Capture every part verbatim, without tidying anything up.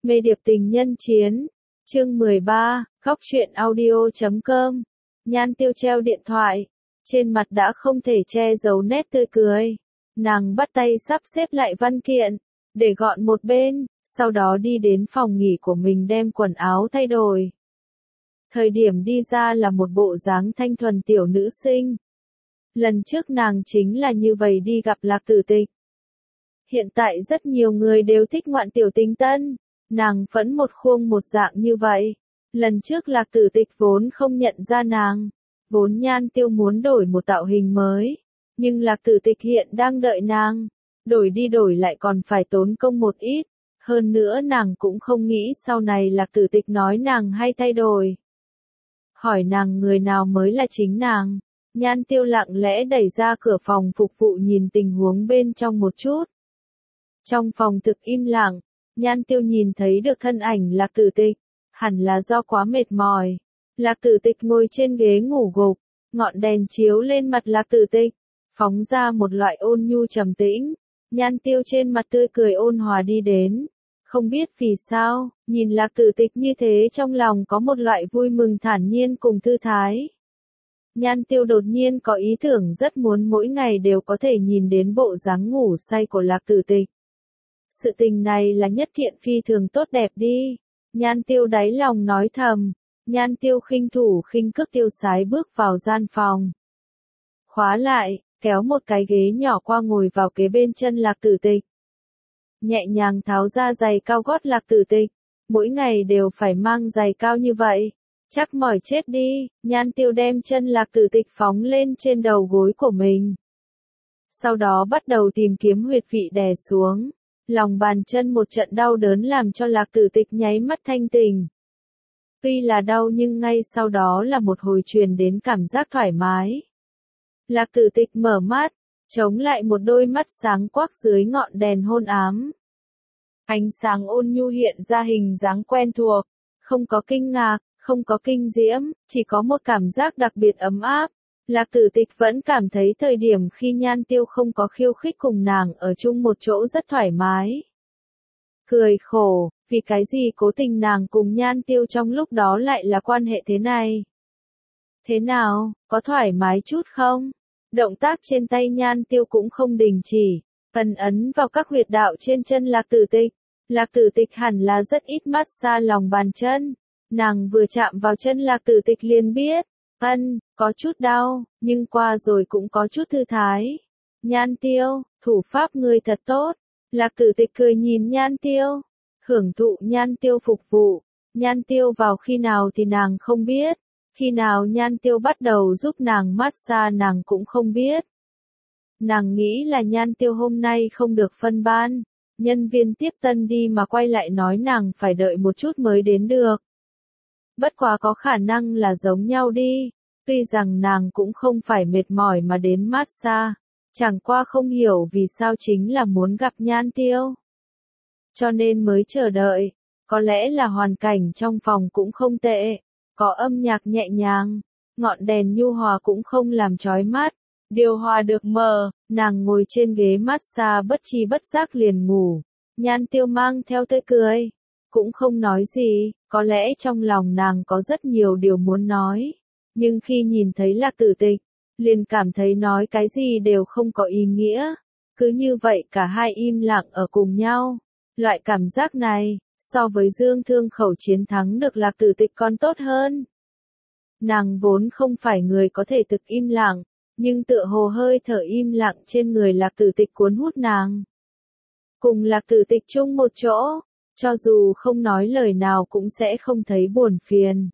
Mê điệp tình nhân chiến. Chương mười ba, Góc truyện audio chấm com. Nhan Tiêu treo điện thoại. Trên mặt đã không thể che giấu nét tươi cười. Nàng bắt tay sắp xếp lại văn kiện, để gọn một bên, sau đó đi đến phòng nghỉ của mình đem quần áo thay đổi. Thời điểm đi ra là một bộ dáng thanh thuần tiểu nữ sinh. Lần trước nàng chính là như vậy đi gặp Lạc Tử Tịch. Hiện tại rất nhiều người đều thích ngoạn tiểu tình tân, nàng vẫn một khuôn một dạng như vậy. Lần trước Lạc Tử Tịch vốn không nhận ra nàng, vốn Nhan Tiêu muốn đổi một tạo hình mới, nhưng Lạc Tử Tịch hiện đang đợi nàng, đổi đi đổi lại còn phải tốn công một ít, hơn nữa nàng cũng không nghĩ sau này Lạc Tử Tịch nói nàng hay thay đổi. Hỏi nàng người nào mới là chính nàng, Nhan Tiêu lặng lẽ đẩy ra cửa phòng phục vụ nhìn tình huống bên trong một chút. Trong phòng thực im lặng, Nhan Tiêu nhìn thấy được thân ảnh Lạc Tử Tịch, hẳn là do quá mệt mỏi. Lạc Tử Tịch ngồi trên ghế ngủ gục, ngọn đèn chiếu lên mặt Lạc Tử Tịch, phóng ra một loại ôn nhu trầm tĩnh. Nhan Tiêu trên mặt tươi cười ôn hòa đi đến, không biết vì sao, nhìn Lạc Tử Tịch như thế trong lòng có một loại vui mừng thản nhiên cùng thư thái. Nhan Tiêu đột nhiên có ý tưởng rất muốn mỗi ngày đều có thể nhìn đến bộ dáng ngủ say của Lạc Tử Tịch. Sự tình này là nhất thiện phi thường tốt đẹp đi. Nhan Tiêu đáy lòng nói thầm. Nhan Tiêu khinh thủ khinh cước tiêu sái bước vào gian phòng. Khóa lại, kéo một cái ghế nhỏ qua ngồi vào kế bên chân Lạc Tử Tịch. Nhẹ nhàng tháo ra giày cao gót Lạc Tử Tịch. Mỗi ngày đều phải mang giày cao như vậy. Chắc mỏi chết đi. Nhan Tiêu đem chân Lạc Tử Tịch phóng lên trên đầu gối của mình. Sau đó bắt đầu tìm kiếm huyệt vị đè xuống. Lòng bàn chân một trận đau đớn làm cho Lạc Tử Tịch nháy mắt thanh tỉnh. Tuy là đau nhưng ngay sau đó là một hồi truyền đến cảm giác thoải mái. Lạc Tử Tịch mở mắt, chống lại một đôi mắt sáng quắc dưới ngọn đèn hôn ám. Ánh sáng ôn nhu hiện ra hình dáng quen thuộc, không có kinh ngạc, không có kinh diễm, chỉ có một cảm giác đặc biệt ấm áp. Lạc Tử Tịch vẫn cảm thấy thời điểm khi Nhan Tiêu không có khiêu khích cùng nàng ở chung một chỗ rất thoải mái. Cười khổ, vì cái gì cố tình nàng cùng Nhan Tiêu trong lúc đó lại là quan hệ thế này. Thế nào, có thoải mái chút không? Động tác trên tay Nhan Tiêu cũng không đình chỉ, ấn ấn vào các huyệt đạo trên chân Lạc Tử Tịch. Lạc Tử Tịch hẳn là rất ít massage lòng bàn chân. Nàng vừa chạm vào chân Lạc Tử Tịch liền biết. Ân, có chút đau, nhưng qua rồi cũng có chút thư thái. Nhan Tiêu, thủ pháp ngươi thật tốt. Lạc Tử Tịch cười nhìn Nhan Tiêu, hưởng thụ Nhan Tiêu phục vụ. Nhan Tiêu vào khi nào thì nàng không biết, khi nào Nhan Tiêu bắt đầu giúp nàng massage nàng cũng không biết. Nàng nghĩ là Nhan Tiêu hôm nay không được phân ban, nhân viên tiếp tân đi mà quay lại nói nàng phải đợi một chút mới đến được. Bất quá có khả năng là giống nhau đi, tuy rằng nàng cũng không phải mệt mỏi mà đến massage, chẳng qua không hiểu vì sao chính là muốn gặp Nhan Tiêu. Cho nên mới chờ đợi, có lẽ là hoàn cảnh trong phòng cũng không tệ, có âm nhạc nhẹ nhàng, ngọn đèn nhu hòa cũng không làm chói mắt, điều hòa được mở, nàng ngồi trên ghế massage bất tri bất giác liền ngủ, Nhan Tiêu mang theo tươi cười. Cũng không nói gì, có lẽ trong lòng nàng có rất nhiều điều muốn nói. Nhưng khi nhìn thấy Lạc Tử Tịch, liền cảm thấy nói cái gì đều không có ý nghĩa. Cứ như vậy cả hai im lặng ở cùng nhau. Loại cảm giác này, so với Dương Thương Khẩu chiến thắng được Lạc Tử Tịch còn tốt hơn. Nàng vốn không phải người có thể thực im lặng, nhưng tựa hồ hơi thở im lặng trên người Lạc Tử Tịch cuốn hút nàng. Cùng Lạc Tử Tịch chung một chỗ. Cho dù không nói lời nào cũng sẽ không thấy buồn phiền.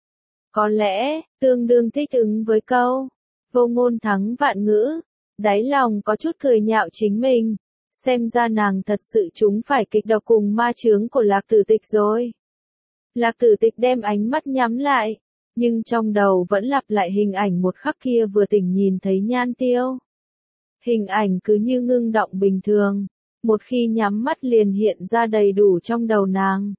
Có lẽ, tương đương thích ứng với câu, vô ngôn thắng vạn ngữ, đáy lòng có chút cười nhạo chính mình, xem ra nàng thật sự trúng phải kịch độc cùng ma chướng của Lạc Tử Tịch rồi. Lạc Tử Tịch đem ánh mắt nhắm lại, nhưng trong đầu vẫn lặp lại hình ảnh một khắc kia vừa tỉnh nhìn thấy Nhan Tiêu. Hình ảnh cứ như ngưng động bình thường. Một khi nhắm mắt liền hiện ra đầy đủ trong đầu nàng.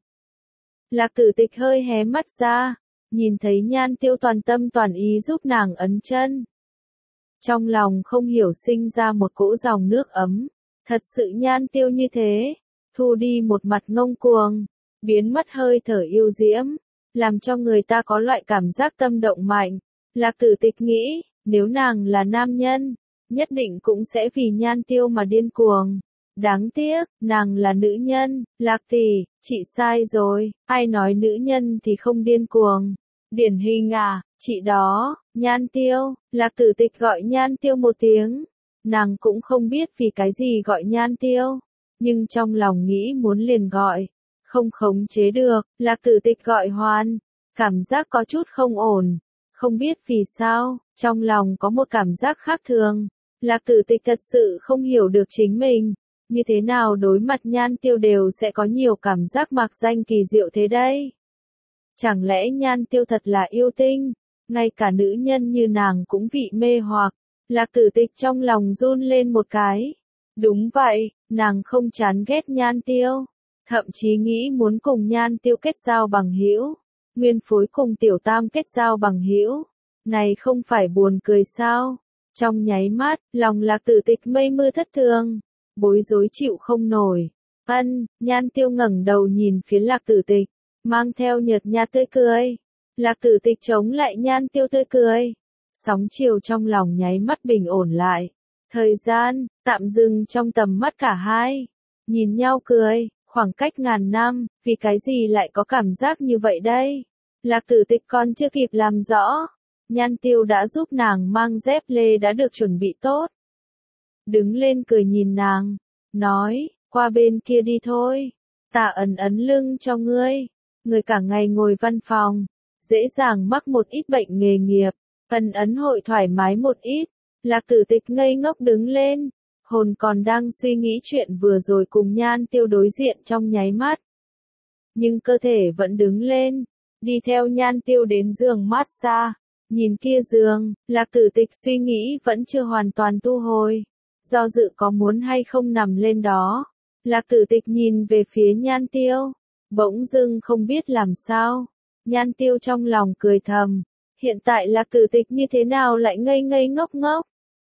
Lạc Tử Tịch hơi hé mắt ra, nhìn thấy Nhan Tiêu toàn tâm toàn ý giúp nàng ấn chân. Trong lòng không hiểu sinh ra một cỗ dòng nước ấm, thật sự Nhan Tiêu như thế, thu đi một mặt ngông cuồng, biến mất hơi thở yêu diễm, làm cho người ta có loại cảm giác tâm động mạnh. Lạc Tử Tịch nghĩ, nếu nàng là nam nhân, nhất định cũng sẽ vì Nhan Tiêu mà điên cuồng. Đáng tiếc, nàng là nữ nhân. Lạc tỷ, chị sai rồi, ai nói nữ nhân thì không điên cuồng. Điển hình à, chị đó, Nhan Tiêu. Lạc Tử Tịch gọi Nhan Tiêu một tiếng. Nàng cũng không biết vì cái gì gọi Nhan Tiêu, nhưng trong lòng nghĩ muốn liền gọi, không khống chế được. Lạc Tử Tịch gọi hoan, cảm giác có chút không ổn, không biết vì sao, trong lòng có một cảm giác khác thường. Lạc Tử Tịch thật sự không hiểu được chính mình, như thế nào đối mặt Nhan Tiêu đều sẽ có nhiều cảm giác mạc danh kỳ diệu thế đây. Chẳng lẽ Nhan Tiêu thật là yêu tinh, ngay cả nữ nhân như nàng cũng bị mê hoặc. Lạc Tử Tịch trong lòng run lên một cái. Đúng vậy, nàng không chán ghét Nhan Tiêu, thậm chí nghĩ muốn cùng Nhan Tiêu kết giao bằng hữu. Nguyên phối cùng Tiểu Tam kết giao bằng hữu, này không phải buồn cười sao? Trong nháy mắt, lòng Lạc Tử Tịch mây mưa thất thường, bối rối chịu không nổi. Ân, Nhan Tiêu ngẩng đầu nhìn phía Lạc Tử Tịch, mang theo nhợt nhạt tươi cười. Lạc Tử Tịch chống lại Nhan Tiêu tươi cười, sóng chiều trong lòng nháy mắt bình ổn lại. Thời gian tạm dừng trong tầm mắt cả hai, nhìn nhau cười. Khoảng cách ngàn năm, vì cái gì lại có cảm giác như vậy đây? Lạc Tử Tịch còn chưa kịp làm rõ, Nhan Tiêu đã giúp nàng mang dép lê đã được chuẩn bị tốt. Đứng lên cười nhìn nàng, nói, qua bên kia đi thôi, ta ấn ấn lưng cho ngươi. Người cả ngày ngồi văn phòng, dễ dàng mắc một ít bệnh nghề nghiệp, ấn ấn hội thoải mái một ít. Lạc Tử Tịch ngây ngốc đứng lên. Hồn còn đang suy nghĩ chuyện vừa rồi cùng Nhan Tiêu đối diện trong nháy mắt. Nhưng cơ thể vẫn đứng lên, đi theo Nhan Tiêu đến giường massage. Nhìn kia giường, Lạc Tử Tịch suy nghĩ vẫn chưa hoàn toàn thu hồi, do dự có muốn hay không nằm lên đó. Lạc Tử Tịch nhìn về phía Nhan Tiêu, bỗng dưng không biết làm sao. Nhan Tiêu trong lòng cười thầm, hiện tại Lạc Tử Tịch như thế nào lại ngây ngây ngốc ngốc.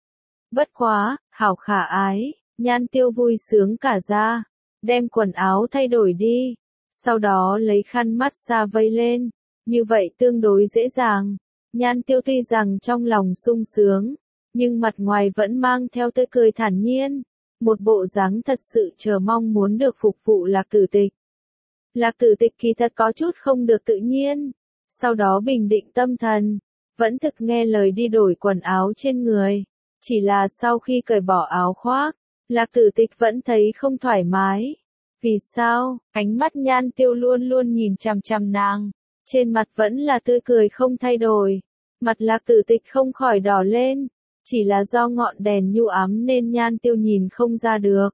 Bất quá, hảo khả ái, Nhan Tiêu vui sướng cả ra, đem quần áo thay đổi đi, sau đó lấy khăn massage vây lên, như vậy tương đối dễ dàng. Nhan Tiêu tuy rằng trong lòng sung sướng, nhưng mặt ngoài vẫn mang theo tươi cười thản nhiên, một bộ dáng thật sự chờ mong muốn được phục vụ Lạc Tử Tịch. Lạc Tử Tịch kỳ thật có chút không được tự nhiên, sau đó bình định tâm thần, vẫn thực nghe lời đi đổi quần áo trên người. Chỉ là sau khi cởi bỏ áo khoác, Lạc Tử Tịch vẫn thấy không thoải mái. Vì sao? Ánh mắt Nhan Tiêu luôn luôn nhìn chằm chằm nàng, trên mặt vẫn là tươi cười không thay đổi. Mặt Lạc Tử Tịch không khỏi đỏ lên, chỉ là do ngọn đèn nhu ám nên Nhan Tiêu nhìn không ra được.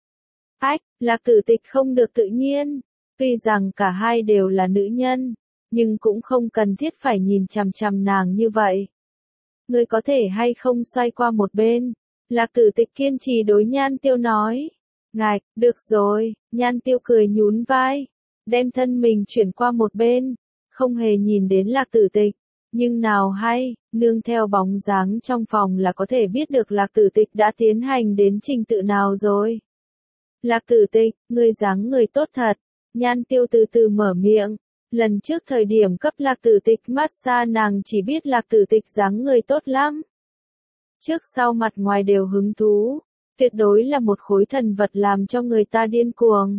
Ách, Lạc Tử Tịch không được tự nhiên, tuy rằng cả hai đều là nữ nhân, nhưng cũng không cần thiết phải nhìn chằm chằm nàng như vậy. Ngươi có thể hay không xoay qua một bên? Lạc Tử Tịch kiên trì đối Nhan Tiêu nói. Ngạch, được rồi. Nhan Tiêu cười nhún vai, đem thân mình chuyển qua một bên, không hề nhìn đến Lạc Tử Tịch. Nhưng nào hay, nương theo bóng dáng trong phòng là có thể biết được Lạc Tử Tịch đã tiến hành đến trình tự nào rồi. Lạc Tử Tịch, ngươi dáng người tốt thật. Nhan Tiêu từ từ mở miệng. Lần trước thời điểm cấp Lạc Tử Tịch massage nàng chỉ biết Lạc Tử Tịch dáng người tốt lắm. Trước sau mặt ngoài đều hứng thú, tuyệt đối là một khối thần vật làm cho người ta điên cuồng.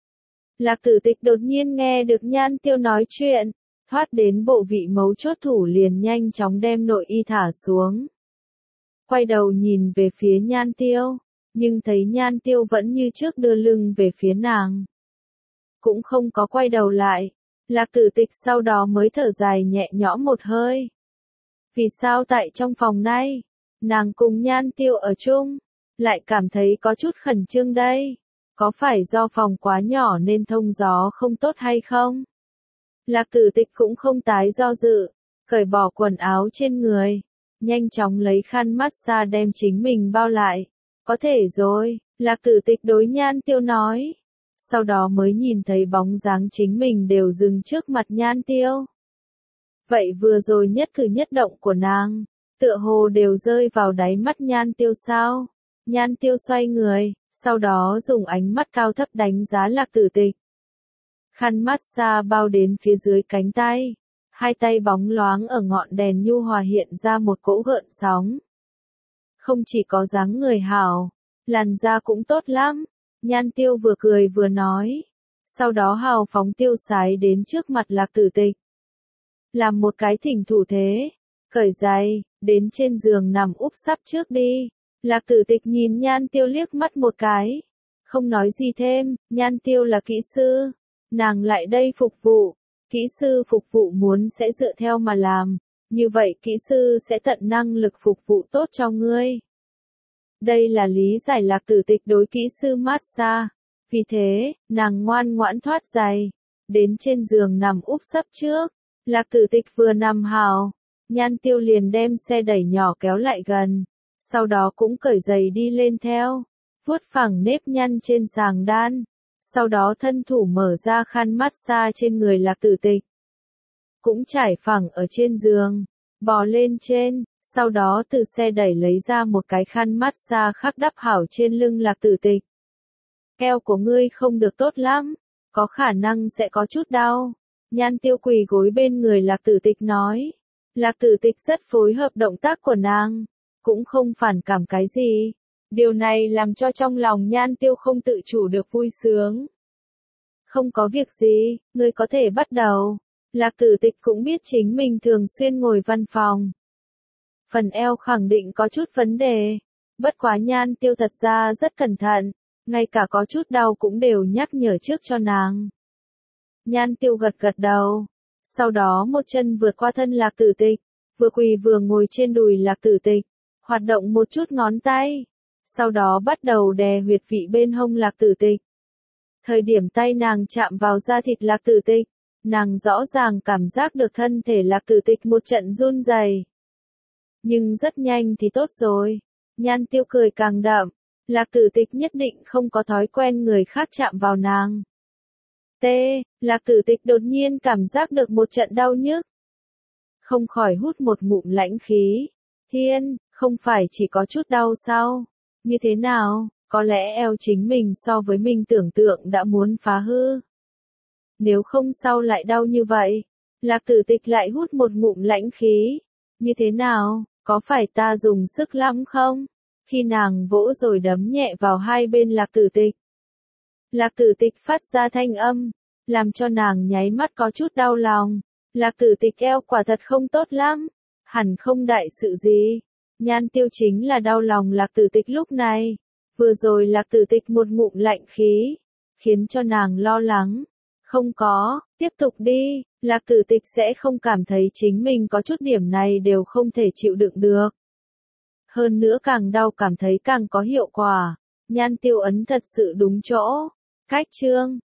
Lạc Tử Tịch đột nhiên nghe được Nhan Tiêu nói chuyện, thoát đến bộ vị mấu chốt thủ liền nhanh chóng đem nội y thả xuống. Quay đầu nhìn về phía Nhan Tiêu, nhưng thấy Nhan Tiêu vẫn như trước đưa lưng về phía nàng. Cũng không có quay đầu lại. Lạc Tử Tịch sau đó mới thở dài nhẹ nhõm một hơi. Vì sao tại trong phòng này, nàng cùng Nhan Tiêu ở chung, lại cảm thấy có chút khẩn trương đây? Có phải do phòng quá nhỏ nên thông gió không tốt hay không? Lạc Tử Tịch cũng không tái do dự, cởi bỏ quần áo trên người, nhanh chóng lấy khăn massage đem chính mình bao lại. Có thể rồi, Lạc Tử Tịch đối Nhan Tiêu nói. Sau đó mới nhìn thấy bóng dáng chính mình đều dừng trước mặt Nhan Tiêu. Vậy vừa rồi nhất cử nhất động của nàng, tựa hồ đều rơi vào đáy mắt Nhan Tiêu sao? Nhan Tiêu xoay người, sau đó dùng ánh mắt cao thấp đánh giá Lạc Tử Tịch. khăn massage bao đến phía dưới cánh tay, hai tay bóng loáng ở ngọn đèn nhu hòa hiện ra một cỗ gợn sóng. Không chỉ có dáng người hảo, làn da cũng tốt lắm, Nhan Tiêu vừa cười vừa nói. Sau đó hào phóng tiêu sái đến trước mặt Lạc Tử Tịch. Làm một cái thỉnh thủ thế, cởi giày, đến trên giường nằm úp sắp trước đi. Lạc Tử Tịch nhìn Nhan Tiêu liếc mắt một cái, không nói gì thêm. Nhan Tiêu là kỹ sư, nàng lại đây phục vụ, kỹ sư phục vụ muốn sẽ dựa theo mà làm, như vậy kỹ sư sẽ tận năng lực phục vụ tốt cho ngươi. Đây là lý giải Lạc Tử Tịch đối kỹ sư massage, vì thế, nàng ngoan ngoãn thoát giày, đến trên giường nằm úp sấp trước. Lạc Tử Tịch vừa nằm hào, Nhan Tiêu liền đem xe đẩy nhỏ kéo lại gần, sau đó cũng cởi giày đi lên theo, vuốt phẳng nếp nhăn trên giường đan, sau đó thân thủ mở ra khăn massage trên người Lạc Tử Tịch. Cũng trải phẳng ở trên giường, bò lên trên, sau đó từ xe đẩy lấy ra một cái khăn massage khắc đắp hảo trên lưng Lạc Tử Tịch. Eo của ngươi không được tốt lắm, có khả năng sẽ có chút đau. Nhan Tiêu quỳ gối bên người Lạc Tử Tịch nói. Lạc Tử Tịch rất phối hợp động tác của nàng, cũng không phản cảm cái gì. Điều này làm cho trong lòng Nhan Tiêu không tự chủ được vui sướng. Không có việc gì, ngươi có thể bắt đầu. Lạc Tử Tịch cũng biết chính mình thường xuyên ngồi văn phòng. Phần eo khẳng định có chút vấn đề. Bất quá Nhan Tiêu thật ra rất cẩn thận, ngay cả có chút đau cũng đều nhắc nhở trước cho nàng. Nhan Tiêu gật gật đầu, sau đó một chân vượt qua thân Lạc Tử Tịch, vừa quỳ vừa ngồi trên đùi Lạc Tử Tịch, hoạt động một chút ngón tay, sau đó bắt đầu đè huyệt vị bên hông Lạc Tử Tịch. Thời điểm tay nàng chạm vào da thịt Lạc Tử Tịch, nàng rõ ràng cảm giác được thân thể Lạc Tử Tịch một trận run rẩy. Nhưng rất nhanh thì tốt rồi, Nhan Tiêu cười càng đậm, Lạc Tử Tịch nhất định không có thói quen người khác chạm vào nàng. T, Lạc Tử Tịch đột nhiên cảm giác được một trận đau nhức. Không khỏi hút một ngụm lãnh khí. Thiên, không phải chỉ có chút đau sao? Như thế nào, có lẽ eo chính mình so với mình tưởng tượng đã muốn phá hư. Nếu không sao lại đau như vậy? Lạc Tử Tịch lại hút một ngụm lãnh khí. Như thế nào, có phải ta dùng sức lắm không? Khi nàng vỗ rồi đấm nhẹ vào hai bên Lạc Tử Tịch. Lạc Tử Tịch phát ra thanh âm, làm cho nàng nháy mắt có chút đau lòng. Lạc Tử Tịch eo quả thật không tốt lắm, hẳn không đại sự gì. Nhan Tiêu chính là đau lòng Lạc Tử Tịch lúc này. Vừa rồi Lạc Tử Tịch một ngụm lạnh khí, khiến cho nàng lo lắng. Không có, tiếp tục đi, Lạc Tử Tịch sẽ không cảm thấy chính mình có chút điểm này đều không thể chịu đựng được. Hơn nữa càng đau cảm thấy càng có hiệu quả. Nhan Tiêu ấn thật sự đúng chỗ. Cách chương